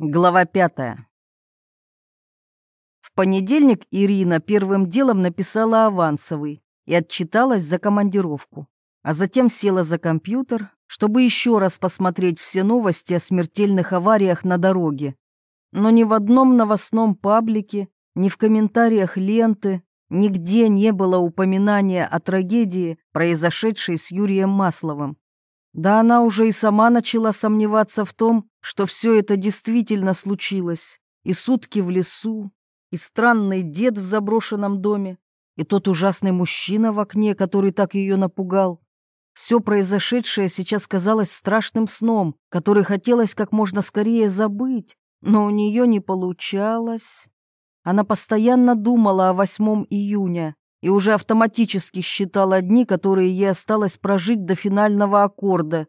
Глава 5. В понедельник Ирина первым делом написала авансовый и отчиталась за командировку, а затем села за компьютер, чтобы еще раз посмотреть все новости о смертельных авариях на дороге. Но ни в одном новостном паблике, ни в комментариях ленты, нигде не было упоминания о трагедии, произошедшей с Юрием Масловым. Да она уже и сама начала сомневаться в том, что все это действительно случилось. И сутки в лесу, и странный дед в заброшенном доме, и тот ужасный мужчина в окне, который так ее напугал. Все произошедшее сейчас казалось страшным сном, который хотелось как можно скорее забыть, но у нее не получалось. Она постоянно думала о 8 июня и уже автоматически считала дни, которые ей осталось прожить до финального аккорда.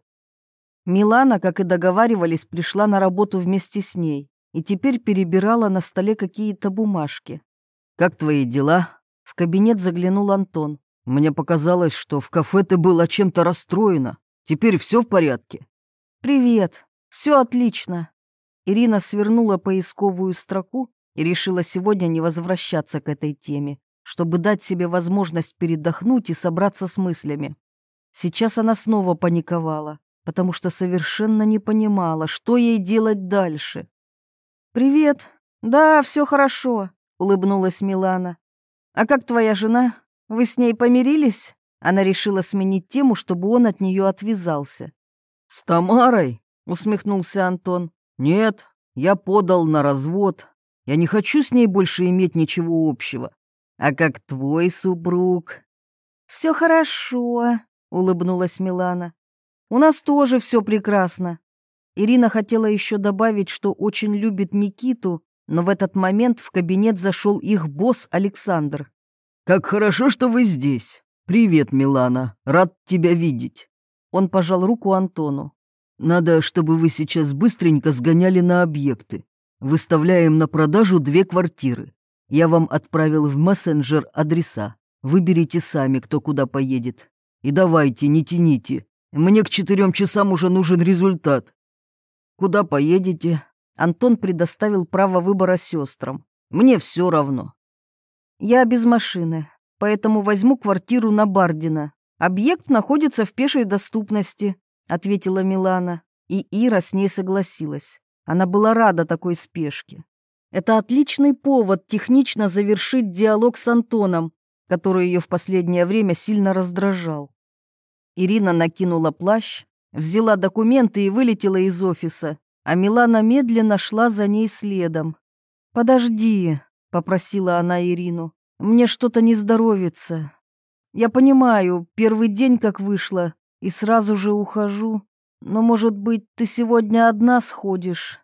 Милана, как и договаривались, пришла на работу вместе с ней и теперь перебирала на столе какие-то бумажки. «Как твои дела?» В кабинет заглянул Антон. «Мне показалось, что в кафе ты была чем-то расстроена. Теперь все в порядке?» «Привет. Все отлично». Ирина свернула поисковую строку и решила сегодня не возвращаться к этой теме, чтобы дать себе возможность передохнуть и собраться с мыслями. Сейчас она снова паниковала, потому что совершенно не понимала, что ей делать дальше. «Привет. Да, все хорошо», — улыбнулась Милана. «А как твоя жена? Вы с ней помирились?» Она решила сменить тему, чтобы он от нее отвязался. «С Тамарой?» — усмехнулся Антон. «Нет, я подал на развод. Я не хочу с ней больше иметь ничего общего. А как твой супруг?» «Все хорошо», — улыбнулась Милана. «У нас тоже все прекрасно». Ирина хотела еще добавить, что очень любит Никиту, но в этот момент в кабинет зашел их босс Александр. «Как хорошо, что вы здесь. Привет, Милана. Рад тебя видеть». Он пожал руку Антону. «Надо, чтобы вы сейчас быстренько сгоняли на объекты. Выставляем на продажу 2 квартиры. Я вам отправил в мессенджер адреса. Выберите сами, кто куда поедет. И давайте, не тяните. Мне к 4 часам уже нужен результат». «Куда поедете?» Антон предоставил право выбора сестрам. «Мне все равно». «Я без машины, поэтому возьму квартиру на Бардина. Объект находится в пешей доступности», — ответила Милана. И Ира с ней согласилась. Она была рада такой спешке. Это отличный повод технично завершить диалог с Антоном, который ее в последнее время сильно раздражал. Ирина накинула плащ, взяла документы и вылетела из офиса, а Милана медленно шла за ней следом. «Подожди», — попросила она Ирину, — «мне что-то не здоровится. Я понимаю, первый день как вышла, и сразу же ухожу, но, может быть, ты сегодня одна сходишь?»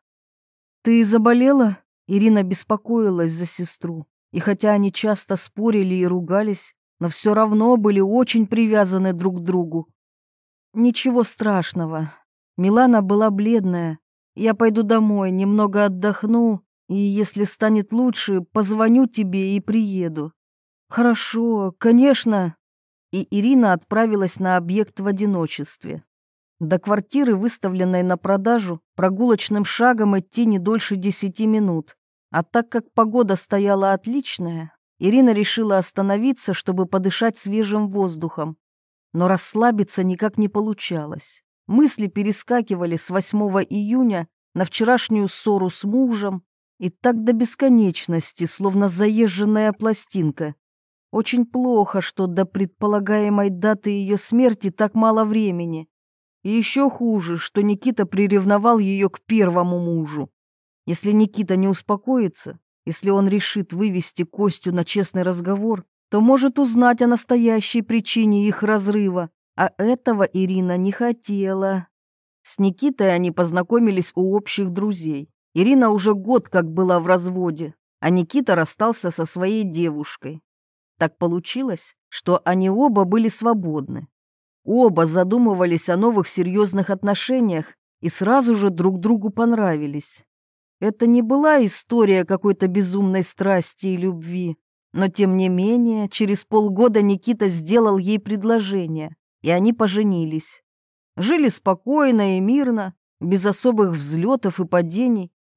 «Ты заболела?» Ирина беспокоилась за сестру, и хотя они часто спорили и ругались, но все равно были очень привязаны друг к другу. «Ничего страшного». Милана была бледная. «Я пойду домой, немного отдохну, и если станет лучше, позвоню тебе и приеду». «Хорошо, конечно». И Ирина отправилась на объект в одиночестве. До квартиры, выставленной на продажу, прогулочным шагом идти не дольше 10 минут. А так как погода стояла отличная, Ирина решила остановиться, чтобы подышать свежим воздухом. Но расслабиться никак не получалось. Мысли перескакивали с 8 июня на вчерашнюю ссору с мужем, и так до бесконечности, словно заезженная пластинка. Очень плохо, что до предполагаемой даты ее смерти так мало времени. И еще хуже, что Никита приревновал ее к первому мужу. Если Никита не успокоится, если он решит вывести Костю на честный разговор, то может узнать о настоящей причине их разрыва, а этого Ирина не хотела. С Никитой они познакомились у общих друзей. Ирина уже год как была в разводе, а Никита расстался со своей девушкой. Так получилось, что они оба были свободны. Оба задумывались о новых серьезных отношениях и сразу же друг другу понравились. Это не была история какой-то безумной страсти и любви, но тем не менее через полгода Никита сделал ей предложение, и они поженились. Жили спокойно и мирно, без особых взлетов и падений,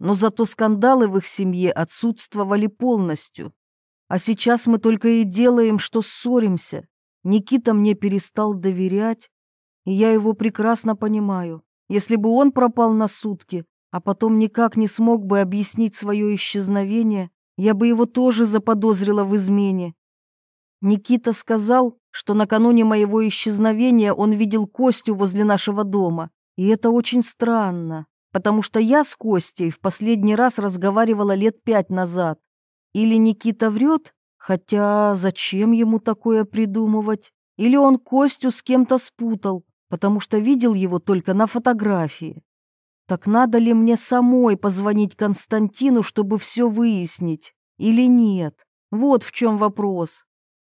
но зато скандалы в их семье отсутствовали полностью. А сейчас мы только и делаем, что ссоримся. Никита мне перестал доверять, и я его прекрасно понимаю. Если бы он пропал на сутки, а потом никак не смог бы объяснить свое исчезновение, я бы его тоже заподозрила в измене. Никита сказал, что накануне моего исчезновения он видел Костю возле нашего дома, и это очень странно, потому что я с Костей в последний раз разговаривала лет 5 назад. Или Никита врет, хотя зачем ему такое придумывать, или он Костю с кем-то спутал, потому что видел его только на фотографии. Так надо ли мне самой позвонить Константину, чтобы все выяснить, или нет? Вот в чем вопрос.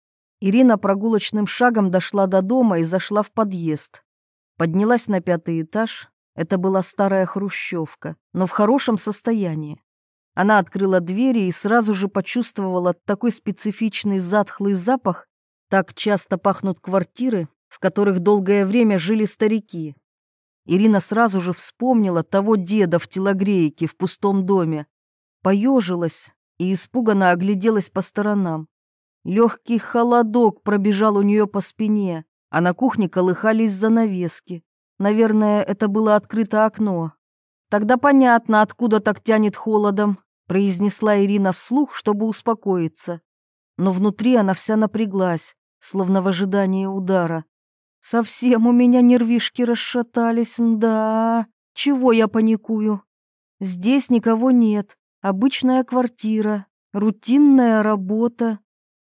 Ирина прогулочным шагом дошла до дома и зашла в подъезд. Поднялась на 5-й этаж. Это была старая хрущевка, но в хорошем состоянии. Она открыла двери и сразу же почувствовала такой специфичный затхлый запах. Так часто пахнут квартиры, в которых долгое время жили старики. Ирина сразу же вспомнила того деда в телогрейке в пустом доме. Поежилась и испуганно огляделась по сторонам. Легкий холодок пробежал у нее по спине, а на кухне колыхались занавески. Наверное, это было открыто окно. «Тогда понятно, откуда так тянет холодом», — произнесла Ирина вслух, чтобы успокоиться. Но внутри она вся напряглась, словно в ожидании удара. «Совсем у меня нервишки расшатались, да. Чего я паникую? Здесь никого нет. Обычная квартира, рутинная работа».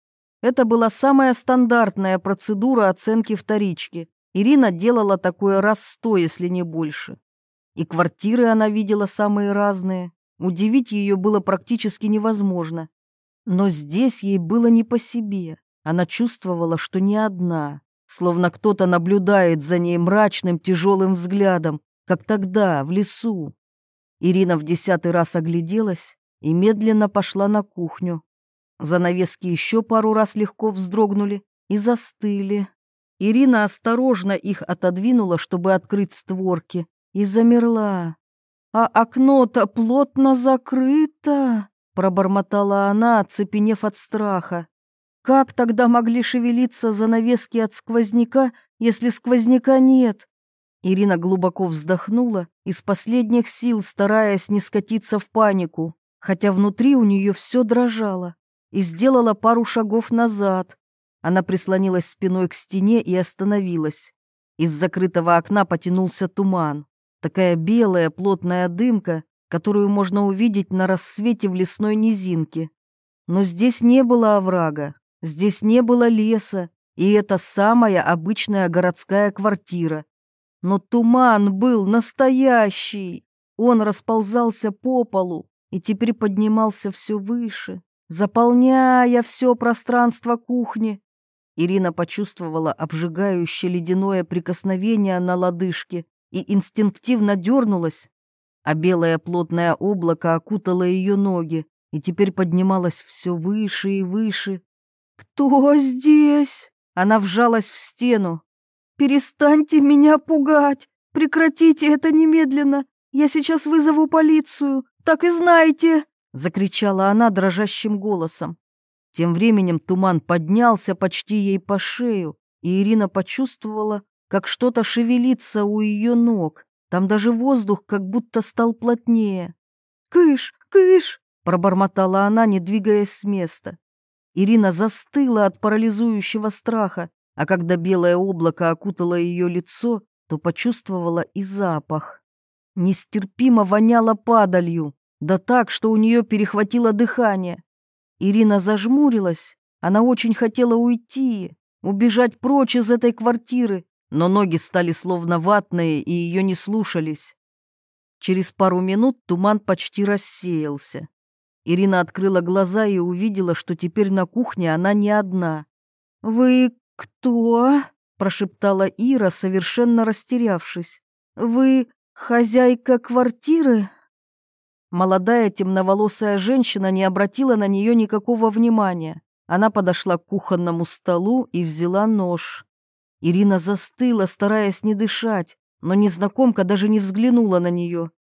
Это была самая стандартная процедура оценки вторички. Ирина делала такое раз 100, если не больше. И квартиры она видела самые разные. Удивить ее было практически невозможно. Но здесь ей было не по себе. Она чувствовала, что не одна, словно кто-то наблюдает за ней мрачным тяжелым взглядом, как тогда, в лесу. Ирина в 10-й раз огляделась и медленно пошла на кухню. Занавески еще пару раз легко вздрогнули и застыли. Ирина осторожно их отодвинула, чтобы открыть створки, и замерла. «А окно-то плотно закрыто», — пробормотала она, оцепенев от страха. «Как тогда могли шевелиться занавески от сквозняка, если сквозняка нет?» Ирина глубоко вздохнула, из последних сил стараясь не скатиться в панику, хотя внутри у нее все дрожало, и сделала пару шагов назад. Она прислонилась спиной к стене и остановилась. Из закрытого окна потянулся туман. Такая белая плотная дымка, которую можно увидеть на рассвете в лесной низинке. Но здесь не было оврага, здесь не было леса, и это самая обычная городская квартира. Но туман был настоящий. Он расползался по полу и теперь поднимался все выше, заполняя все пространство кухни. Ирина почувствовала обжигающее ледяное прикосновение на лодыжке и инстинктивно дернулась, а белое плотное облако окутало ее ноги и теперь поднималось все выше и выше. «Кто здесь?» Она вжалась в стену. «Перестаньте меня пугать! Прекратите это немедленно! Я сейчас вызову полицию! Так и знайте!» — закричала она дрожащим голосом. Тем временем туман поднялся почти ей по шею, и Ирина почувствовала, как что-то шевелится у ее ног. Там даже воздух как будто стал плотнее. «Кыш, кыш!» — пробормотала она, не двигаясь с места. Ирина застыла от парализующего страха, а когда белое облако окутало ее лицо, то почувствовала и запах. Нестерпимо воняло падалью, да так, что у нее перехватило дыхание. Ирина зажмурилась, она очень хотела уйти, убежать прочь из этой квартиры, но ноги стали словно ватные и ее не слушались. Через пару минут туман почти рассеялся. Ирина открыла глаза и увидела, что теперь на кухне она не одна. «Вы кто?» – прошептала Ира, совершенно растерявшись. «Вы хозяйка квартиры?» Молодая темноволосая женщина не обратила на нее никакого внимания. Она подошла к кухонному столу и взяла нож. Ирина застыла, стараясь не дышать, но незнакомка даже не взглянула на нее.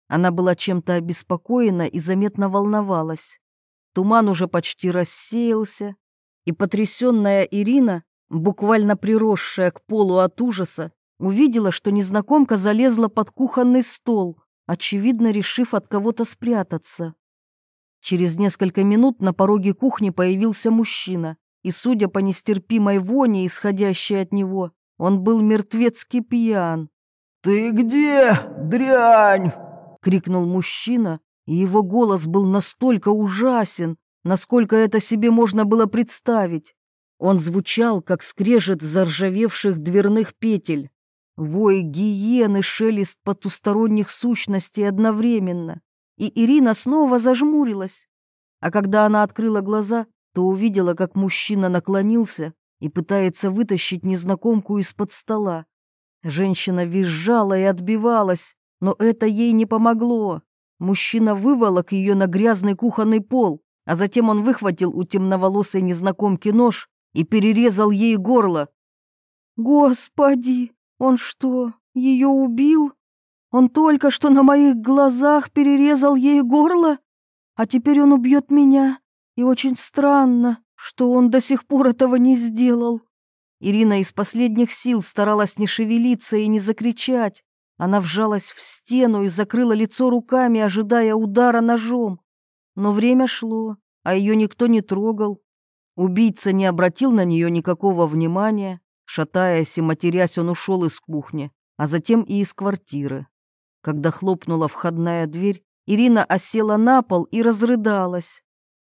Она была чем-то обеспокоена и заметно волновалась. Туман уже почти рассеялся, и потрясенная Ирина, буквально приросшая к полу от ужаса, увидела, что незнакомка залезла под кухонный стол, очевидно, решив от кого-то спрятаться. Через несколько минут на пороге кухни появился мужчина, и, судя по нестерпимой воне, исходящей от него, он был мертвецки пьян. «Ты где, дрянь?» — крикнул мужчина, и его голос был настолько ужасен, насколько это себе можно было представить. Он звучал, как скрежет заржавевших дверных петель, вой гиены, шелест потусторонних сущностей одновременно. И Ирина снова зажмурилась. А когда она открыла глаза, то увидела, как мужчина наклонился и пытается вытащить незнакомку из-под стола. Женщина визжала и отбивалась, но это ей не помогло. Мужчина выволок ее на грязный кухонный пол, а затем он выхватил у темноволосой незнакомки нож и перерезал ей горло. «Господи, он что, ее убил? Он только что на моих глазах перерезал ей горло, а теперь он убьет меня, и очень странно, что он до сих пор этого не сделал». Ирина из последних сил старалась не шевелиться и не закричать. Она вжалась в стену и закрыла лицо руками, ожидая удара ножом. Но время шло, а ее никто не трогал. Убийца не обратил на нее никакого внимания. Шатаясь и матерясь, он ушел из кухни, а затем и из квартиры. Когда хлопнула входная дверь, Ирина осела на пол и разрыдалась.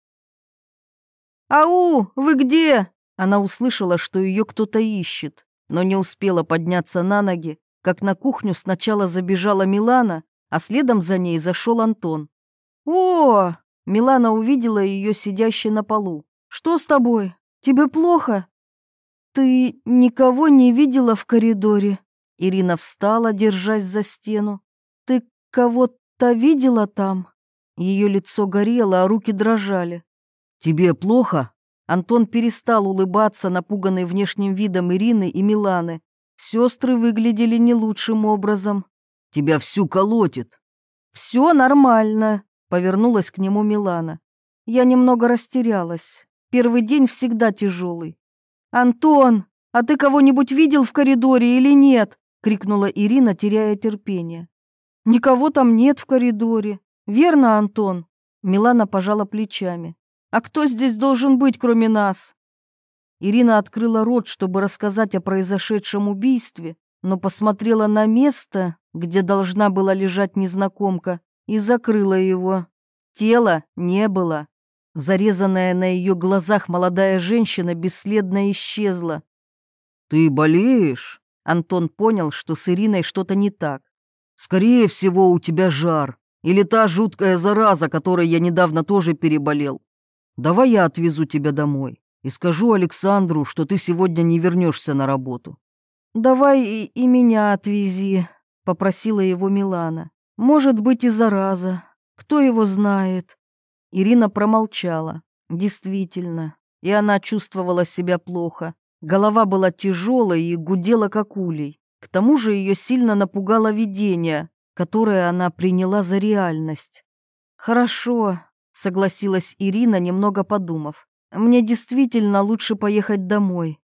«Ау, вы где?» Она услышала, что ее кто-то ищет, но не успела подняться на ноги, как на кухню сначала забежала Милана, а следом за ней зашел Антон. «О!» — Милана увидела ее сидящей на полу. «Что с тобой? Тебе плохо?» «Ты никого не видела в коридоре?» Ирина встала, держась за стену. «Ты кого-то видела там?» Ее лицо горело, а руки дрожали. «Тебе плохо?» Антон перестал улыбаться, напуганный внешним видом Ирины и Миланы. Сестры выглядели не лучшим образом. «Тебя всю колотит». «Все нормально», — повернулась к нему Милана. Я немного растерялась. Первый день всегда тяжелый. «Антон, а ты кого-нибудь видел в коридоре или нет?» — крикнула Ирина, теряя терпение. «Никого там нет в коридоре. Верно, Антон?» Милана пожала плечами. «А кто здесь должен быть, кроме нас?» Ирина открыла рот, чтобы рассказать о произошедшем убийстве, но посмотрела на место, где должна была лежать незнакомка, и закрыла его. Тела не было. Зарезанная на ее глазах молодая женщина бесследно исчезла. «Ты болеешь?» Антон понял, что с Ириной что-то не так. «Скорее всего, у тебя жар. Или та жуткая зараза, которой я недавно тоже переболел. Давай я отвезу тебя домой и скажу Александру, что ты сегодня не вернешься на работу». «Давай и меня отвези», — попросила его Милана. «Может быть, и зараза. Кто его знает?» Ирина промолчала. Действительно, и она чувствовала себя плохо. Голова была тяжелой и гудела, как улей. К тому же ее сильно напугало видение, которое она приняла за реальность. «Хорошо», — согласилась Ирина, немного подумав. «Мне действительно лучше поехать домой».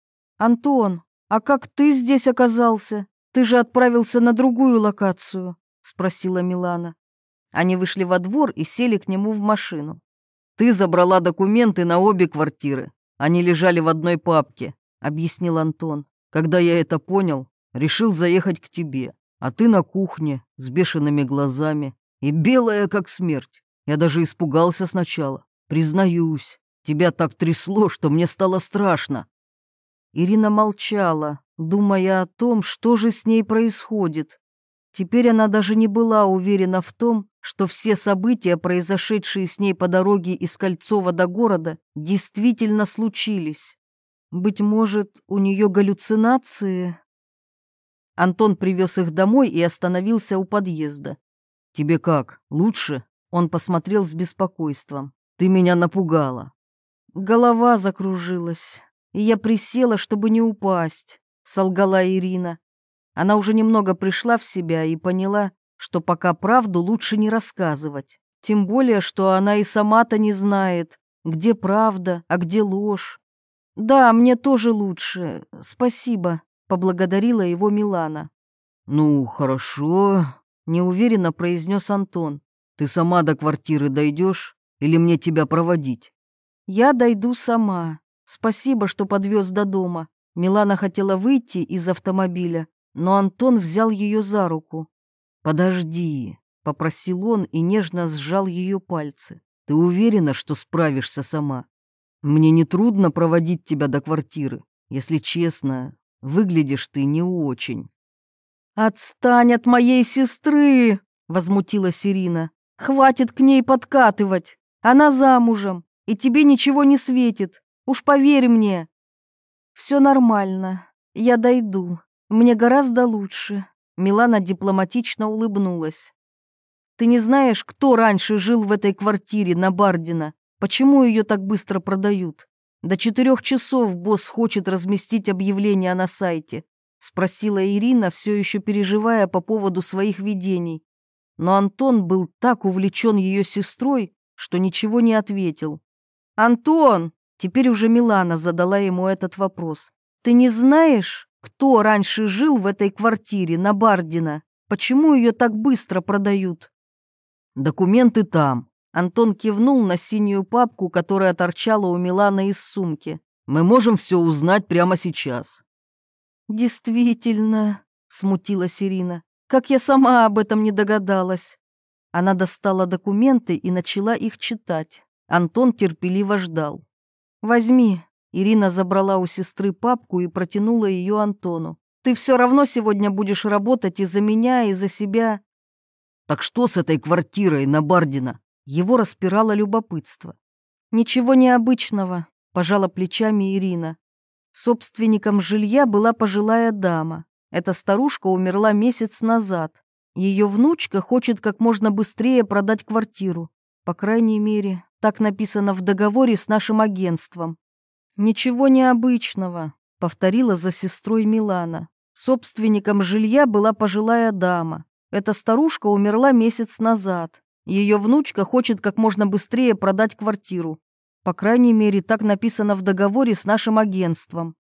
«Антон, а как ты здесь оказался? Ты же отправился на другую локацию», — спросила Милана. Они вышли во двор и сели к нему в машину. «Ты забрала документы на обе квартиры. Они лежали в одной папке», — объяснил Антон. «Когда я это понял, решил заехать к тебе. А ты на кухне, с бешеными глазами и белая, как смерть. Я даже испугался сначала. Признаюсь, тебя так трясло, что мне стало страшно». Ирина молчала, думая о том, что же с ней происходит. Теперь она даже не была уверена в том, что все события, произошедшие с ней по дороге из Кольцова до города, действительно случились. Быть может, у нее галлюцинации? Антон привез их домой и остановился у подъезда. «Тебе как, лучше?» Он посмотрел с беспокойством. «Ты меня напугала». Голова закружилась, и я присела, чтобы не упасть, солгала Ирина. Она уже немного пришла в себя и поняла, что пока правду лучше не рассказывать. Тем более, что она и сама-то не знает, где правда, а где ложь. «Да, мне тоже лучше. Спасибо», — поблагодарила его Милана. «Ну, хорошо», — неуверенно произнес Антон. «Ты сама до квартиры дойдешь или мне тебя проводить?» «Я дойду сама. Спасибо, что подвез до дома». Милана хотела выйти из автомобиля, но Антон взял ее за руку. «Подожди», — попросил он и нежно сжал ее пальцы. «Ты уверена, что справишься сама? Мне не трудно проводить тебя до квартиры. Если честно, выглядишь ты не очень». «Отстань от моей сестры!» — возмутилась Ирина. «Хватит к ней подкатывать. Она замужем, и тебе ничего не светит. Уж поверь мне». «Все нормально. Я дойду. Мне гораздо лучше». Милана дипломатично улыбнулась. «Ты не знаешь, кто раньше жил в этой квартире на Бардина? Почему ее так быстро продают? До 4 часов босс хочет разместить объявление на сайте», — спросила Ирина, все еще переживая по поводу своих видений. Но Антон был так увлечен ее сестрой, что ничего не ответил. «Антон!» — теперь уже Милана задала ему этот вопрос. «Ты не знаешь, кто раньше жил в этой квартире на Бардина? Почему ее так быстро продают?» «Документы там». Антон кивнул на синюю папку, которая торчала у Миланы из сумки. «Мы можем все узнать прямо сейчас». «Действительно», — смутилась Ирина, — «как я сама об этом не догадалась». Она достала документы и начала их читать. Антон терпеливо ждал. «Возьми». Ирина забрала у сестры папку и протянула ее Антону. «Ты все равно сегодня будешь работать и за меня, и за себя». «Так что с этой квартирой на Бардина?» Его распирало любопытство. «Ничего необычного», — пожала плечами Ирина. Собственником жилья была пожилая дама. Эта старушка умерла месяц назад. Ее внучка хочет как можно быстрее продать квартиру. По крайней мере, так написано в договоре с нашим агентством. «Ничего необычного», — повторила за сестрой Милана. Собственником жилья была пожилая дама. Эта старушка умерла месяц назад. Ее внучка хочет как можно быстрее продать квартиру. По крайней мере, так написано в договоре с нашим агентством.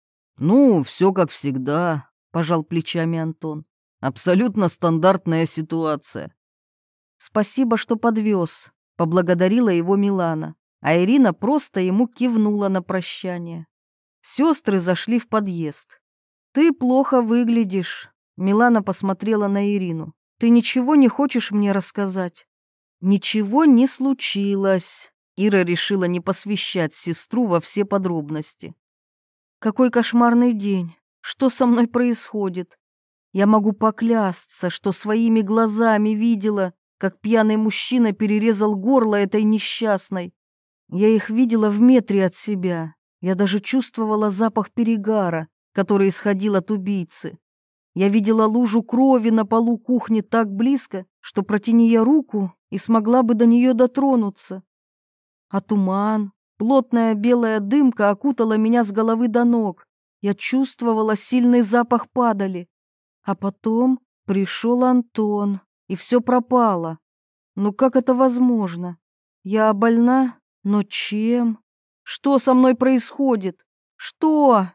«Ну, все как всегда», — пожал плечами Антон. «Абсолютно стандартная ситуация». «Спасибо, что подвез», — поблагодарила его Милана, а Ирина просто ему кивнула на прощание. Сестры зашли в подъезд. «Ты плохо выглядишь», — Милана посмотрела на Ирину. «Ты ничего не хочешь мне рассказать?» «Ничего не случилось». Ира решила не посвящать сестру во все подробности. «Какой кошмарный день! Что со мной происходит? Я могу поклясться, что своими глазами видела, как пьяный мужчина перерезал горло этой несчастной. Я их видела в метре от себя. Я даже чувствовала запах перегара, который исходил от убийцы. Я видела лужу крови на полу кухни так близко, что протяни я руку и смогла бы до нее дотронуться. А туман, плотная белая дымка окутала меня с головы до ног. Я чувствовала сильный запах падали. А потом пришел Антон, и все пропало. Ну как это возможно? Я больна, но чем? Что со мной происходит? Что?»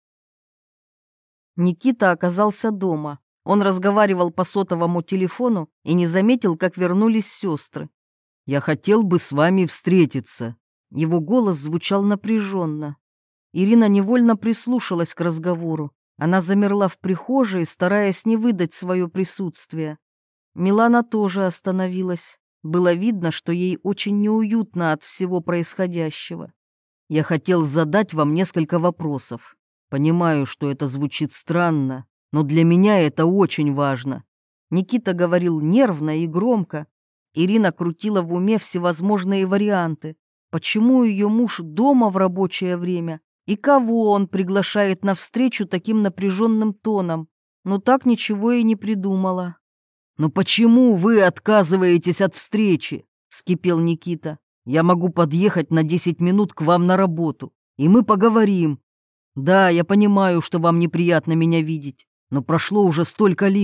Никита оказался дома. Он разговаривал по сотовому телефону и не заметил, как вернулись сестры. «Я хотел бы с вами встретиться». Его голос звучал напряженно. Ирина невольно прислушалась к разговору. Она замерла в прихожей, стараясь не выдать свое присутствие. Милана тоже остановилась. Было видно, что ей очень неуютно от всего происходящего. «Я хотел задать вам несколько вопросов. Понимаю, что это звучит странно, но для меня это очень важно». Никита говорил нервно и громко. Ирина крутила в уме всевозможные варианты. Почему ее муж дома в рабочее время? И кого он приглашает на встречу таким напряженным тоном? Но так ничего и не придумала. «Но почему вы отказываетесь от встречи?» — вскипел Никита. «Я могу подъехать на 10 минут к вам на работу, и мы поговорим. Да, я понимаю, что вам неприятно меня видеть, но прошло уже столько лет.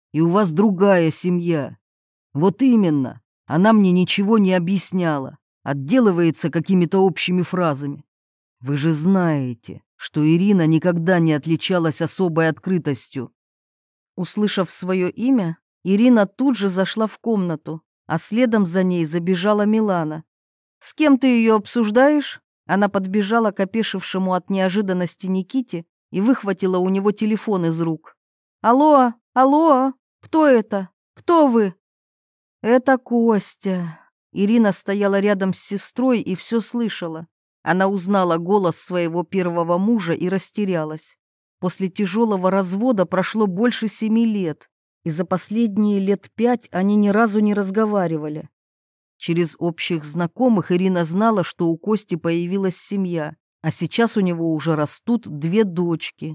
и у вас другая семья. Вот именно, она мне ничего не объясняла, отделывается какими-то общими фразами. Вы же знаете, что Ирина никогда не отличалась особой открытостью. Услышав свое имя, Ирина тут же зашла в комнату, а следом за ней забежала Милана. «С кем ты ее обсуждаешь?» Она подбежала к опешившему от неожиданности Никите и выхватила у него телефон из рук. «Алло, алло, кто это? Кто вы?» «Это Костя». Ирина стояла рядом с сестрой и все слышала. Она узнала голос своего первого мужа и растерялась. После тяжелого развода прошло больше 7 лет, и за последние лет 5 они ни разу не разговаривали. Через общих знакомых Ирина знала, что у Кости появилась семья, а сейчас у него уже растут 2 дочки.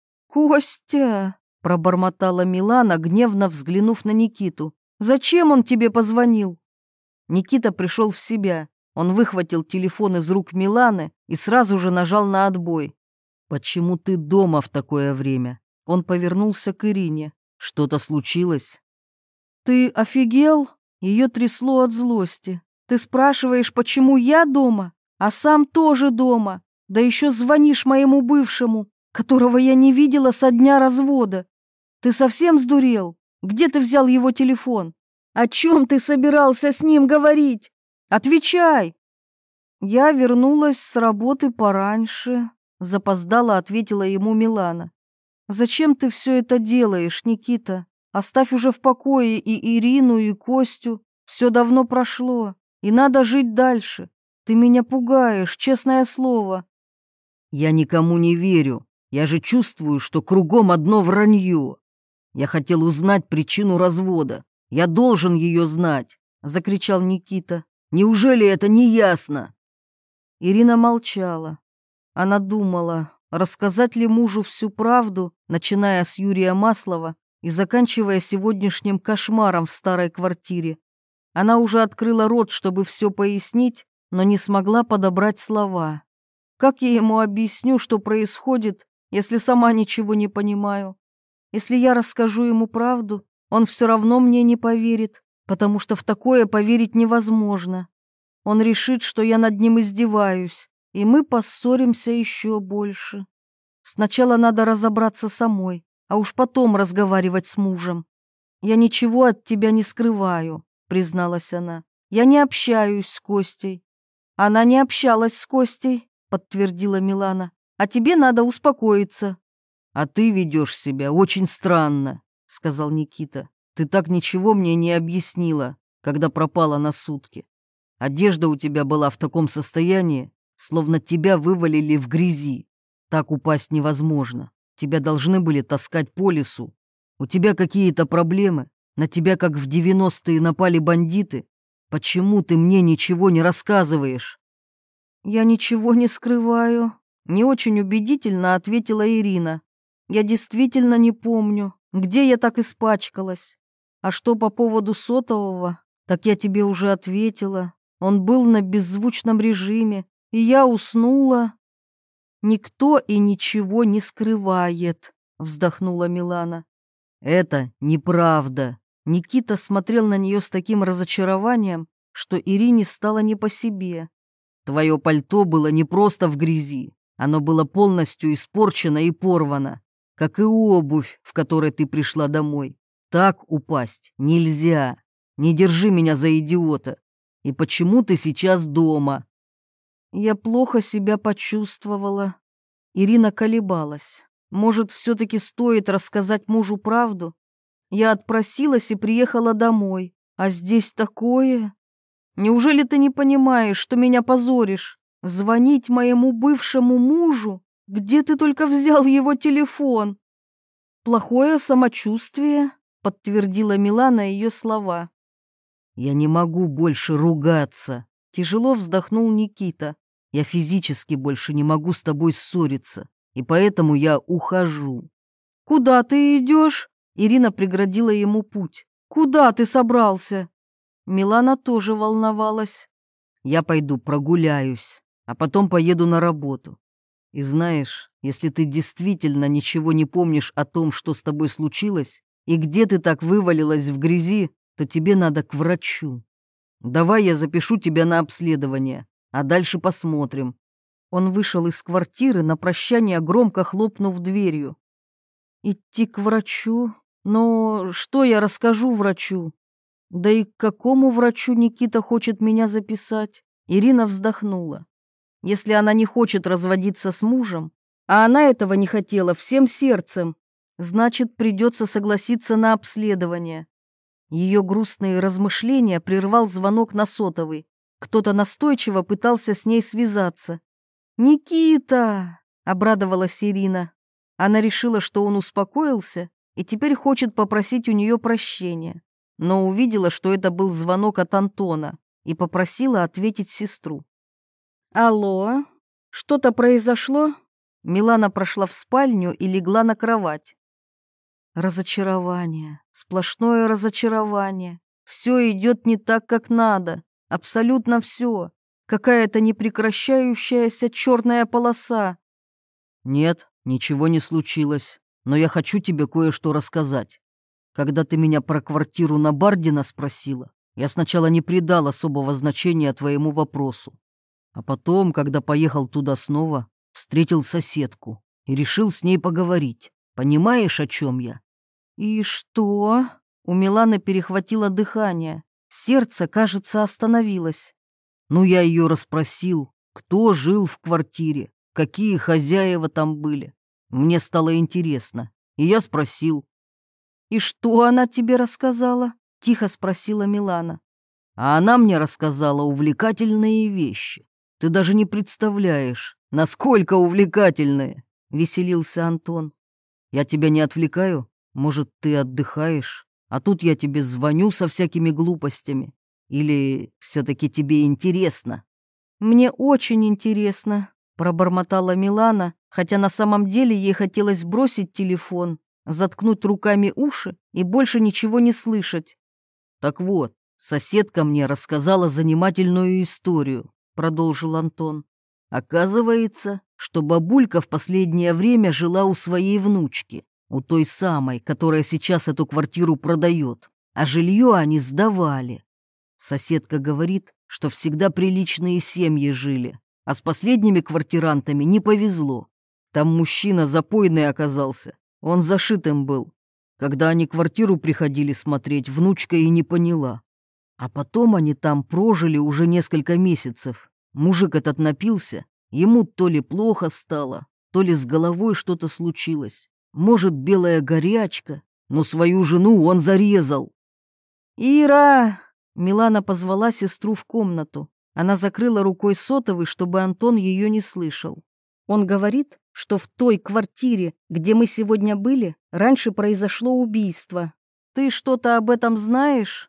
«Костя!» — пробормотала Милана, гневно взглянув на Никиту. «Зачем он тебе позвонил?» Никита пришел в себя. Он выхватил телефон из рук Миланы и сразу же нажал на отбой. «Почему ты дома в такое время?» Он повернулся к Ирине. «Что-то случилось?» «Ты офигел?» Ее трясло от злости. «Ты спрашиваешь, почему я дома, а сам тоже дома, да еще звонишь моему бывшему, которого я не видела со дня развода. Ты совсем сдурел? Где ты взял его телефон? О чем ты собирался с ним говорить? Отвечай!» «Я вернулась с работы пораньше», — запоздала ответила ему Милана. «Зачем ты все это делаешь, Никита? Оставь уже в покое и Ирину, и Костю. Все давно прошло, и надо жить дальше. Ты меня пугаешь, честное слово». «Я никому не верю. Я же чувствую, что кругом одно вранье. Я хотел узнать причину развода. Я должен ее знать», — закричал Никита. «Неужели это не ясно?» Ирина молчала. Она думала, рассказать ли мужу всю правду, начиная с Юрия Маслова и заканчивая сегодняшним кошмаром в старой квартире. Она уже открыла рот, чтобы все пояснить, но не смогла подобрать слова. Как я ему объясню, что происходит, если сама ничего не понимаю? Если я расскажу ему правду, он все равно мне не поверит, потому что в такое поверить невозможно. Он решит, что я над ним издеваюсь, и мы поссоримся еще больше. Сначала надо разобраться самой, а уж потом разговаривать с мужем. «Я ничего от тебя не скрываю», — призналась она. «Я не общаюсь с Костей». «Она не общалась с Костей», — подтвердила Милана. «А тебе надо успокоиться». «А ты ведешь себя очень странно», — сказал Никита. «Ты так ничего мне не объяснила, когда пропала на сутки. Одежда у тебя была в таком состоянии, словно тебя вывалили в грязи. Так упасть невозможно. Тебя должны были таскать по лесу. У тебя какие-то проблемы? На тебя, как в 90-е, напали бандиты? Почему ты мне ничего не рассказываешь?» «Я ничего не скрываю», — не очень убедительно ответила Ирина. «Я действительно не помню, где я так испачкалась. А что по поводу сотового, так я тебе уже ответила. Он был на беззвучном режиме, и я уснула». «Никто и ничего не скрывает», — вздохнула Милана. «Это неправда». Никита смотрел на нее с таким разочарованием, что Ирине стало не по себе. «Твое пальто было не просто в грязи, оно было полностью испорчено и порвано, как и обувь, в которой ты пришла домой. Так упасть нельзя. Не держи меня за идиота. И почему ты сейчас дома?» Я плохо себя почувствовала. Ирина колебалась. Может, все-таки стоит рассказать мужу правду? Я отпросилась и приехала домой. А здесь такое. Неужели ты не понимаешь, что меня позоришь? Звонить моему бывшему мужу? Где ты только взял его телефон? Плохое самочувствие, подтвердила Милана ее слова. «Я не могу больше ругаться», — тяжело вздохнул Никита. «Я физически больше не могу с тобой ссориться, и поэтому я ухожу». «Куда ты идешь?» Ирина преградила ему путь. «Куда ты собрался?» Милана тоже волновалась. «Я пойду прогуляюсь, а потом поеду на работу. И знаешь, если ты действительно ничего не помнишь о том, что с тобой случилось, И где ты так вывалилась в грязи, то тебе надо к врачу. Давай я запишу тебя на обследование, а дальше посмотрим». Он вышел из квартиры, на прощание громко хлопнув дверью. Идти к врачу? Но что я расскажу врачу? Да и к какому врачу Никита хочет меня записать? Ирина вздохнула. Если она не хочет разводиться с мужем, а она этого не хотела всем сердцем, значит, придется согласиться на обследование. Ее грустные размышления прервал звонок на сотовый. Кто-то настойчиво пытался с ней связаться. «Никита!» — обрадовалась Ирина. Она решила, что он успокоился и теперь хочет попросить у нее прощения, но увидела, что это был звонок от Антона, и попросила ответить сестру. «Алло? Что-то произошло?» Милана прошла в спальню и легла на кровать. Разочарование, сплошное разочарование. Все идет не так, как надо. Абсолютно все. Какая-то непрекращающаяся черная полоса. «Нет, ничего не случилось, но я хочу тебе кое-что рассказать. Когда ты меня про квартиру на Бардина спросила, я сначала не придал особого значения твоему вопросу. А потом, когда поехал туда снова, встретил соседку и решил с ней поговорить. Понимаешь, о чем я?» «И что?» У Миланы перехватило дыхание. Сердце, кажется, остановилось. Ну, я ее расспросил, кто жил в квартире, какие хозяева там были. Мне стало интересно, и я спросил. «И что она тебе рассказала?» — тихо спросила Милана. А она мне рассказала увлекательные вещи. Ты даже не представляешь, насколько увлекательные, — веселился Антон. Я тебя не отвлекаю? Может, ты отдыхаешь? А тут я тебе звоню со всякими глупостями. Или все-таки тебе интересно?» «Мне очень интересно», — пробормотала Милана, хотя на самом деле ей хотелось бросить телефон, заткнуть руками уши и больше ничего не слышать. «Так вот, соседка мне рассказала занимательную историю», — продолжил Антон. «Оказывается, что бабулька в последнее время жила у своей внучки, у той самой, которая сейчас эту квартиру продает, а жилье они сдавали. Соседка говорит, что всегда приличные семьи жили, а с последними квартирантами не повезло. Там мужчина запойный оказался, он зашитым был. Когда они квартиру приходили смотреть, внучка и не поняла. А потом они там прожили уже несколько месяцев. Мужик этот напился, ему то ли плохо стало, то ли с головой что-то случилось. Может, белая горячка, но свою жену он зарезал». «Ира!» — Милана позвала сестру в комнату. Она закрыла рукой сотовый, чтобы Антон ее не слышал. «Он говорит, что в той квартире, где мы сегодня были, раньше произошло убийство. Ты что-то об этом знаешь?»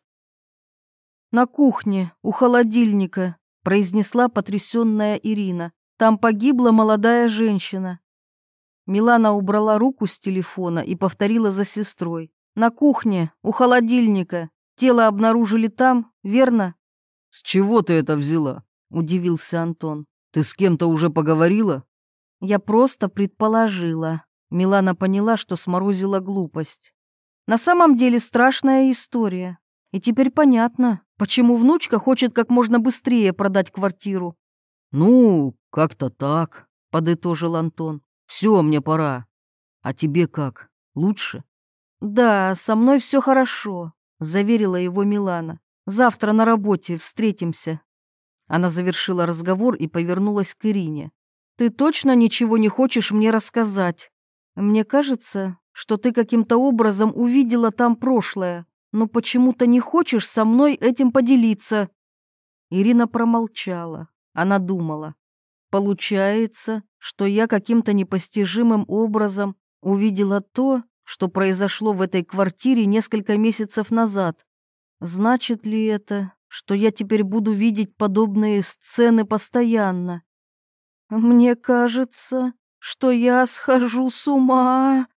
«На кухне, у холодильника», — произнесла потрясенная Ирина. «Там погибла молодая женщина». Милана убрала руку с телефона и повторила за сестрой. «На кухне, у холодильника. Тело обнаружили там, верно?» «С чего ты это взяла?» — удивился Антон. «Ты с кем-то уже поговорила?» «Я просто предположила». Милана поняла, что сморозила глупость. «На самом деле страшная история. И теперь понятно, почему внучка хочет как можно быстрее продать квартиру». «Ну, как-то так», — подытожил Антон. «Все, мне пора. А тебе как? Лучше?» «Да, со мной все хорошо», — заверила его Милана. «Завтра на работе встретимся». Она завершила разговор и повернулась к Ирине. «Ты точно ничего не хочешь мне рассказать? Мне кажется, что ты каким-то образом увидела там прошлое, но почему-то не хочешь со мной этим поделиться». Ирина промолчала. Она думала. «Получается, что я каким-то непостижимым образом увидела то, что произошло в этой квартире несколько месяцев назад. Значит ли это, что я теперь буду видеть подобные сцены постоянно? Мне кажется, что я схожу с ума».